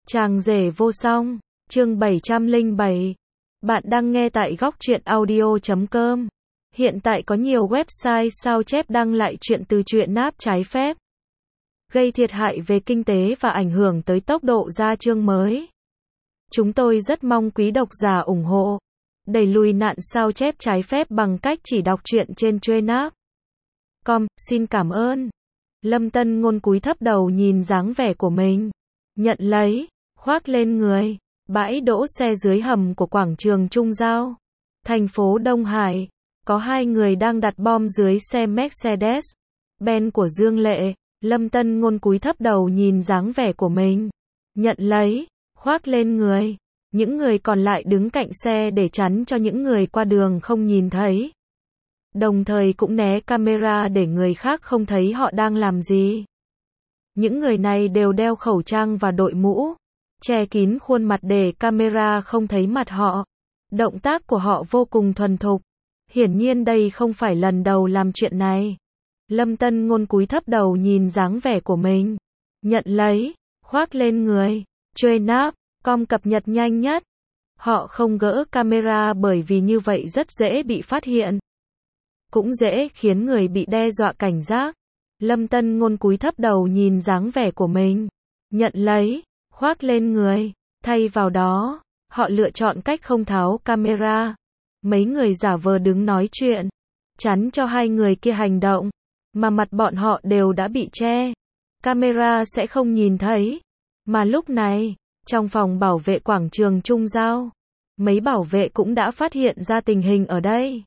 Chàng rể vô song, chương 707. Bạn đang nghe tại góc truyện audio.com. Hiện tại có nhiều website sao chép đăng lại chuyện từ truyện náp trái phép, gây thiệt hại về kinh tế và ảnh hưởng tới tốc độ ra chương mới. Chúng tôi rất mong quý độc giả ủng hộ, đẩy lùi nạn sao chép trái phép bằng cách chỉ đọc truyện trên Truyện.com. Xin cảm ơn. Lâm Tân Ngôn cúi thấp đầu nhìn dáng vẻ của mình, nhận lấy, khoác lên người. Bãi đỗ xe dưới hầm của quảng trường Trung Giao, thành phố Đông Hải, có hai người đang đặt bom dưới xe Mercedes-Benz của Dương Lệ. Lâm Tân Ngôn cúi thấp đầu nhìn dáng vẻ của mình, nhận lấy, khoác lên người. Những người còn lại đứng cạnh xe để chắn cho những người qua đường không nhìn thấy, đồng thời cũng né camera để người khác không thấy họ đang làm gì. Những người này đều đeo khẩu trang và đội mũ, che kín khuôn mặt để camera không thấy mặt họ. Động tác của họ vô cùng thuần thục. Hiển nhiên đây không phải lần đầu làm chuyện này. Lâm Tân Ngôn cúi thấp đầu nhìn dáng vẻ của mình, nhận lấy, khoác lên người. Truyện.com cập nhật nhanh nhất. Họ không gỡ camera bởi vì như vậy rất dễ bị phát hiện, cũng dễ khiến người bị đe dọa cảnh giác. Lâm Tân Ngôn cúi thấp đầu nhìn dáng vẻ của mình, nhận lấy, khoác lên người. Thay vào đó, họ lựa chọn cách không tháo camera. Mấy người giả vờ đứng nói chuyện, chắn cho hai người kia hành động, mà mặt bọn họ đều đã bị che. Camera sẽ không nhìn thấy. Mà lúc này, trong phòng bảo vệ quảng trường Trung Giao, mấy bảo vệ cũng đã phát hiện ra tình hình ở đây.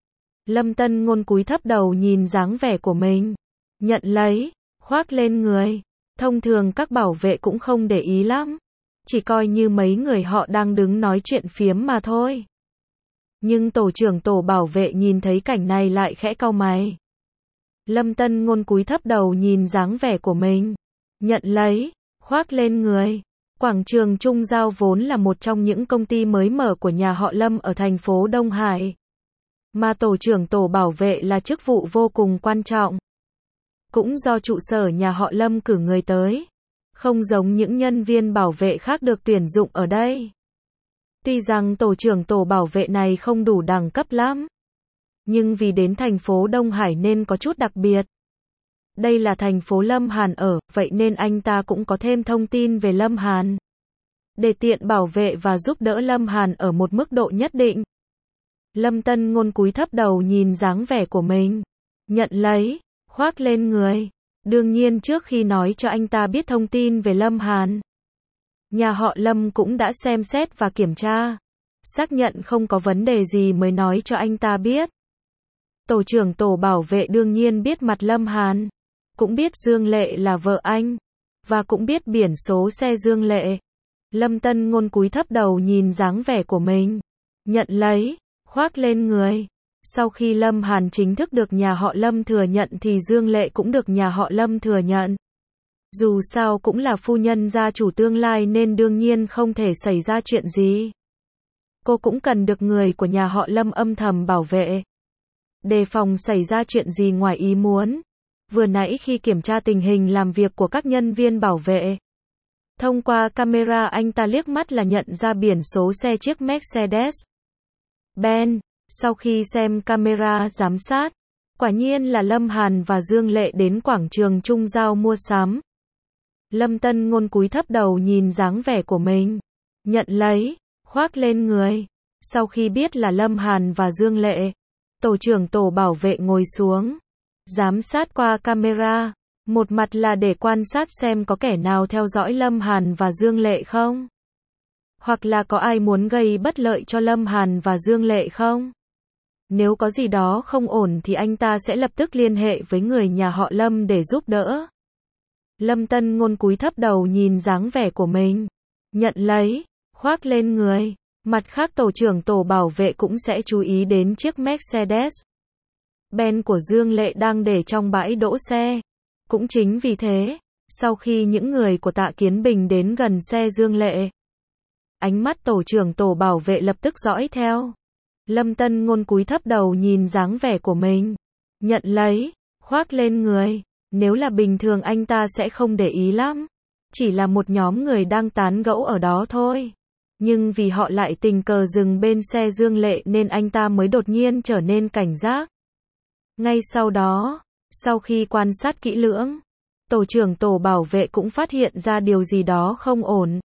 Lâm Tân Ngôn cúi thấp đầu nhìn dáng vẻ của mình, nhận lấy, khoác lên người. Thông thường các bảo vệ cũng không để ý lắm, chỉ coi như mấy người họ đang đứng nói chuyện phiếm mà thôi. Nhưng tổ trưởng tổ bảo vệ nhìn thấy cảnh này lại khẽ cau mày. Lâm Tân Ngôn cúi thấp đầu nhìn dáng vẻ của mình, nhận lấy, khoác lên người. Quảng trường Trung Giao vốn là một trong những công ty mới mở của nhà họ Lâm ở thành phố Đông Hải, mà tổ trưởng tổ bảo vệ là chức vụ vô cùng quan trọng. Cũng do trụ sở nhà họ Lâm cử người tới, không giống những nhân viên bảo vệ khác được tuyển dụng ở đây. Tuy rằng tổ trưởng tổ bảo vệ này không đủ đẳng cấp lắm, nhưng vì đến thành phố Đông Hải nên có chút đặc biệt. Đây là thành phố Lâm Hàn ở, vậy nên anh ta cũng có thêm thông tin về Lâm Hàn, để tiện bảo vệ và giúp đỡ Lâm Hàn ở một mức độ nhất định. Lâm Tân Ngôn cúi thấp đầu nhìn dáng vẻ của mình, nhận lấy, khoác lên người. Đương nhiên trước khi nói cho anh ta biết thông tin về Lâm Hàn, nhà họ Lâm cũng đã xem xét và kiểm tra, xác nhận không có vấn đề gì mới nói cho anh ta biết. Tổ trưởng tổ bảo vệ đương nhiên biết mặt Lâm Hàn, cũng biết Dương Lệ là vợ anh, và cũng biết biển số xe Dương Lệ. Lâm Tân Ngôn cúi thấp đầu nhìn dáng vẻ của mình, nhận lấy, khoác lên người. Sau khi Lâm Hàn chính thức được nhà họ Lâm thừa nhận thì Dương Lệ cũng được nhà họ Lâm thừa nhận. Dù sao cũng là phu nhân gia chủ tương lai nên đương nhiên không thể xảy ra chuyện gì. Cô cũng cần được người của nhà họ Lâm âm thầm bảo vệ, đề phòng xảy ra chuyện gì ngoài ý muốn. Vừa nãy khi kiểm tra tình hình làm việc của các nhân viên bảo vệ, thông qua camera anh ta liếc mắt là nhận ra biển số xe chiếc Mercedes-Benz. Sau khi xem camera giám sát, quả nhiên là Lâm Hàn và Dương Lệ đến quảng trường Trung Giao mua sắm. Lâm Tân Ngôn cúi thấp đầu nhìn dáng vẻ của mình, nhận lấy, khoác lên người. Sau khi biết là Lâm Hàn và Dương Lệ, tổ trưởng tổ bảo vệ ngồi xuống, giám sát qua camera. Một mặt là để quan sát xem có kẻ nào theo dõi Lâm Hàn và Dương Lệ không, hoặc là có ai muốn gây bất lợi cho Lâm Hàn và Dương Lệ không. Nếu có gì đó không ổn thì anh ta sẽ lập tức liên hệ với người nhà họ Lâm để giúp đỡ. Lâm Tân Ngôn cúi thấp đầu nhìn dáng vẻ của mình, nhận lấy, khoác lên người. Mặt khác tổ trưởng tổ bảo vệ cũng sẽ chú ý đến chiếc Mercedes-Benz của Dương Lệ đang để trong bãi đỗ xe. Cũng chính vì thế, sau khi những người của Tạ Kiến Bình đến gần xe Dương Lệ, ánh mắt tổ trưởng tổ bảo vệ lập tức dõi theo. Lâm Tân Ngôn cúi thấp đầu nhìn dáng vẻ của mình, nhận lấy, khoác lên người. Nếu là bình thường anh ta sẽ không để ý lắm, Chỉ là một nhóm người đang tán gẫu ở đó thôi. Nhưng vì họ lại tình cờ dừng bên xe Dương Lệ nên anh ta mới đột nhiên trở nên cảnh giác. Ngay sau đó, sau khi quan sát kỹ lưỡng, tổ trưởng tổ bảo vệ cũng phát hiện ra điều gì đó không ổn.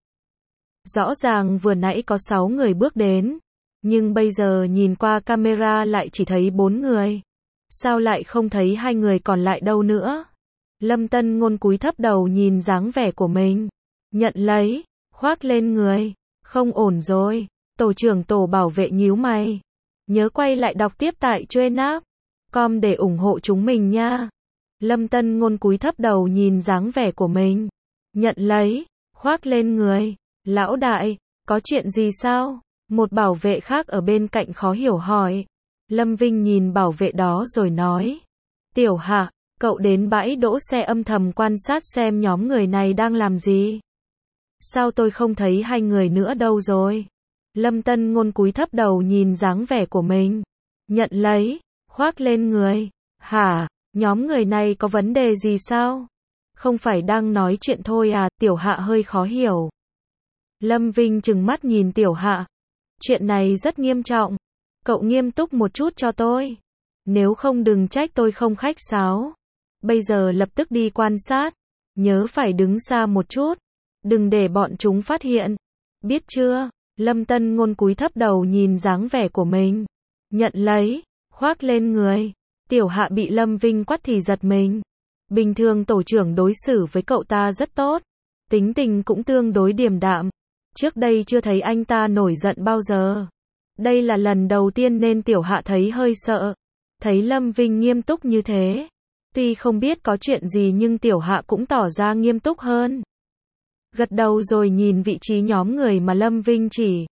Rõ ràng vừa nãy có 6 người bước đến, nhưng bây giờ nhìn qua camera lại chỉ thấy 4 người. Sao lại không thấy 2 người còn lại đâu nữa? Lâm Tân Ngôn cúi thấp đầu nhìn dáng vẻ của mình. Nhận lấy, khoác lên người. Không ổn rồi. Tổ trưởng tổ bảo vệ nhíu mày. Nhớ quay lại đọc tiếp tại Truyện.com để ủng hộ chúng mình nha. Lâm Tân Ngôn cúi thấp đầu nhìn dáng vẻ của mình. Nhận lấy, khoác lên người. Lão đại, có chuyện gì sao? Một bảo vệ khác ở bên cạnh khó hiểu hỏi. Lâm Vinh nhìn bảo vệ đó rồi nói. Tiểu Hạ, cậu đến bãi đỗ xe âm thầm quan sát xem nhóm người này đang làm gì. Sao tôi không thấy 2 người nữa đâu rồi? Lâm Tân Ngôn cúi thấp đầu nhìn dáng vẻ của mình. Nhận lấy, khoác lên người. Hả, nhóm người này có vấn đề gì sao? Không phải đang nói chuyện thôi à? Tiểu Hạ hơi khó hiểu. Lâm Vinh trừng mắt nhìn Tiểu Hạ. Chuyện này rất nghiêm trọng. Cậu nghiêm túc một chút cho tôi. Nếu không đừng trách tôi không khách sáo. Bây giờ lập tức đi quan sát. Nhớ phải đứng xa một chút. Đừng để bọn chúng phát hiện. Biết chưa? Lâm Tân Ngôn cúi thấp đầu nhìn dáng vẻ của mình. Nhận lấy, khoác lên người. Tiểu Hạ bị Lâm Vinh quát thì giật mình. Bình thường tổ trưởng đối xử với cậu ta rất tốt. Tính tình cũng tương đối điềm đạm. Trước đây chưa thấy anh ta nổi giận bao giờ. Đây là lần đầu tiên nên Tiểu Hạ thấy hơi sợ. Thấy Lâm Vinh nghiêm túc như thế. Tuy không biết có chuyện gì nhưng Tiểu Hạ cũng tỏ ra nghiêm túc hơn. Gật đầu rồi nhìn vị trí nhóm người mà Lâm Vinh chỉ.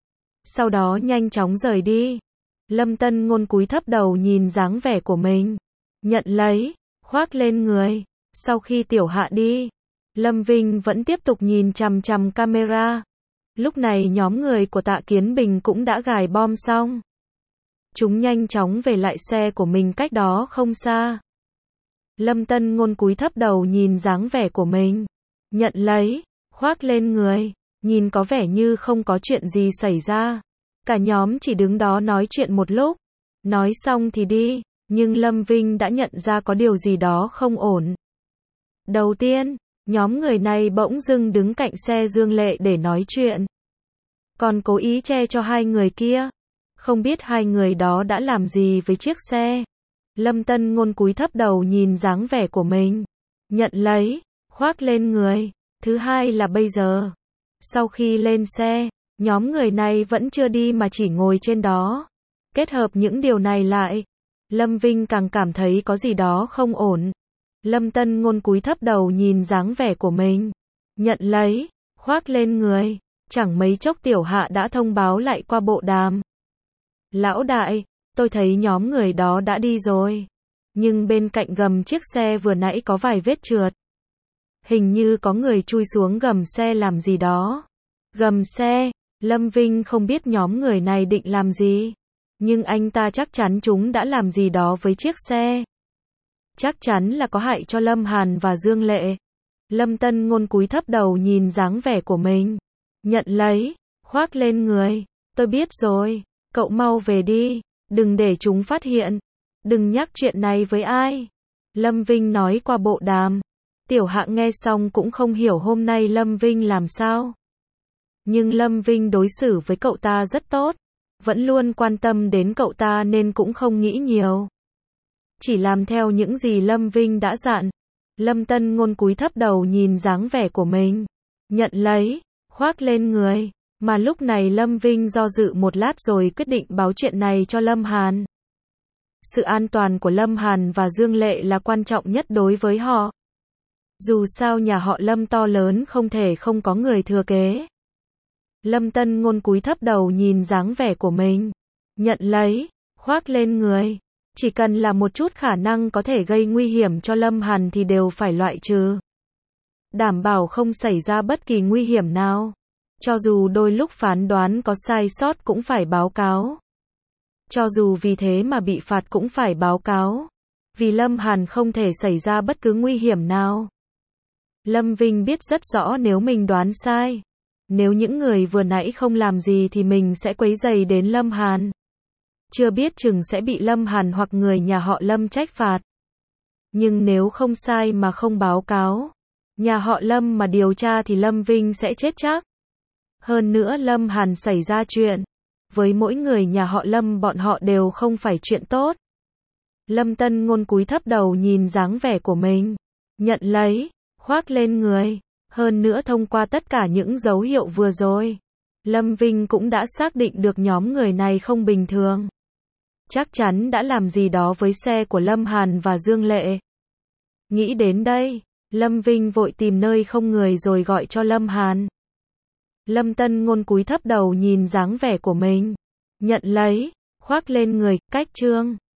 Sau đó nhanh chóng rời đi. Lâm Tân Ngôn cúi thấp đầu nhìn dáng vẻ của mình. Nhận lấy, khoác lên người. Sau khi Tiểu Hạ đi, Lâm Vinh vẫn tiếp tục nhìn chằm chằm camera. Lúc này nhóm người của Tạ Kiến Bình cũng đã gài bom xong. Chúng nhanh chóng về lại xe của mình cách đó không xa. Lâm Tân Ngôn cúi thấp đầu nhìn dáng vẻ của mình. Nhận lấy, khoác lên người. Nhìn có vẻ như không có chuyện gì xảy ra. Cả nhóm chỉ đứng đó nói chuyện một lúc. Nói xong thì đi. Nhưng Lâm Vinh đã nhận ra có điều gì đó không ổn. Đầu tiên, nhóm người này bỗng dưng đứng cạnh xe Dương Lệ để nói chuyện. Còn cố ý che cho 2 người kia. Không biết 2 người đó đã làm gì với chiếc xe. Lâm Tân Ngôn cúi thấp đầu nhìn dáng vẻ của mình. Nhận lấy, khoác lên người. Thứ hai là bây giờ. Sau khi lên xe, nhóm người này vẫn chưa đi mà chỉ ngồi trên đó. Kết hợp những điều này lại, Lâm Vinh càng cảm thấy có gì đó không ổn. Lâm Tân Ngôn cúi thấp đầu nhìn dáng vẻ của mình. Nhận lấy, khoác lên người. Chẳng mấy chốc Tiểu Hạ đã thông báo lại qua bộ đàm. Lão đại, tôi thấy nhóm người đó đã đi rồi. Nhưng bên cạnh gầm chiếc xe vừa nãy có vài vết trượt. Hình như có người chui xuống gầm xe làm gì đó. Gầm xe, Lâm Vinh không biết nhóm người này định làm gì. Nhưng anh ta chắc chắn chúng đã làm gì đó với chiếc xe. Chắc chắn là có hại cho Lâm Hàn và Dương Lệ. Lâm Tân Ngôn cúi thấp đầu nhìn dáng vẻ của mình. Nhận lấy, khoác lên người. Tôi biết rồi, cậu mau về đi. Đừng để chúng phát hiện. Đừng nhắc chuyện này với ai. Lâm Vinh nói qua bộ đàm. Tiểu Hạ nghe xong cũng không hiểu hôm nay Lâm Vinh làm sao. Nhưng Lâm Vinh đối xử với cậu ta rất tốt. Vẫn luôn quan tâm đến cậu ta nên cũng không nghĩ nhiều. Chỉ làm theo những gì Lâm Vinh đã dặn. Lâm Tân Ngôn cúi thấp đầu nhìn dáng vẻ của mình. Nhận lấy, khoác lên người. Mà lúc này Lâm Vinh do dự một lát rồi quyết định báo chuyện này cho Lâm Hàn. Sự an toàn của Lâm Hàn và Dương Lệ là quan trọng nhất đối với họ. Dù sao nhà họ Lâm to lớn không thể không có người thừa kế. Lâm Tân Ngôn cúi thấp đầu nhìn dáng vẻ của mình. Nhận lấy, khoác lên người. Chỉ cần là một chút khả năng có thể gây nguy hiểm cho Lâm Hàn thì đều phải loại trừ. Đảm bảo không xảy ra bất kỳ nguy hiểm nào. Cho dù đôi lúc phán đoán có sai sót cũng phải báo cáo. Cho dù vì thế mà bị phạt cũng phải báo cáo. Vì Lâm Hàn không thể xảy ra bất cứ nguy hiểm nào. Lâm Vinh biết rất rõ nếu mình đoán sai. Nếu những người vừa nãy không làm gì thì mình sẽ quấy rầy đến Lâm Hàn. Chưa biết chừng sẽ bị Lâm Hàn hoặc người nhà họ Lâm trách phạt. Nhưng nếu không sai mà không báo cáo, nhà họ Lâm mà điều tra thì Lâm Vinh sẽ chết chắc. Hơn nữa Lâm Hàn xảy ra chuyện, với mỗi người nhà họ Lâm bọn họ đều không phải chuyện tốt. Lâm Tân Ngôn cúi thấp đầu nhìn dáng vẻ của mình, nhận lấy, khoác lên người. Hơn nữa thông qua tất cả những dấu hiệu vừa rồi, Lâm Vinh cũng đã xác định được nhóm người này không bình thường. Chắc chắn đã làm gì đó với xe của Lâm Hàn và Dương Lệ. Nghĩ đến đây, Lâm Vinh vội tìm nơi không người rồi gọi cho Lâm Hàn. Lâm Tân Ngôn cúi thấp đầu nhìn dáng vẻ của mình, nhận lấy, khoác lên người, cách trương.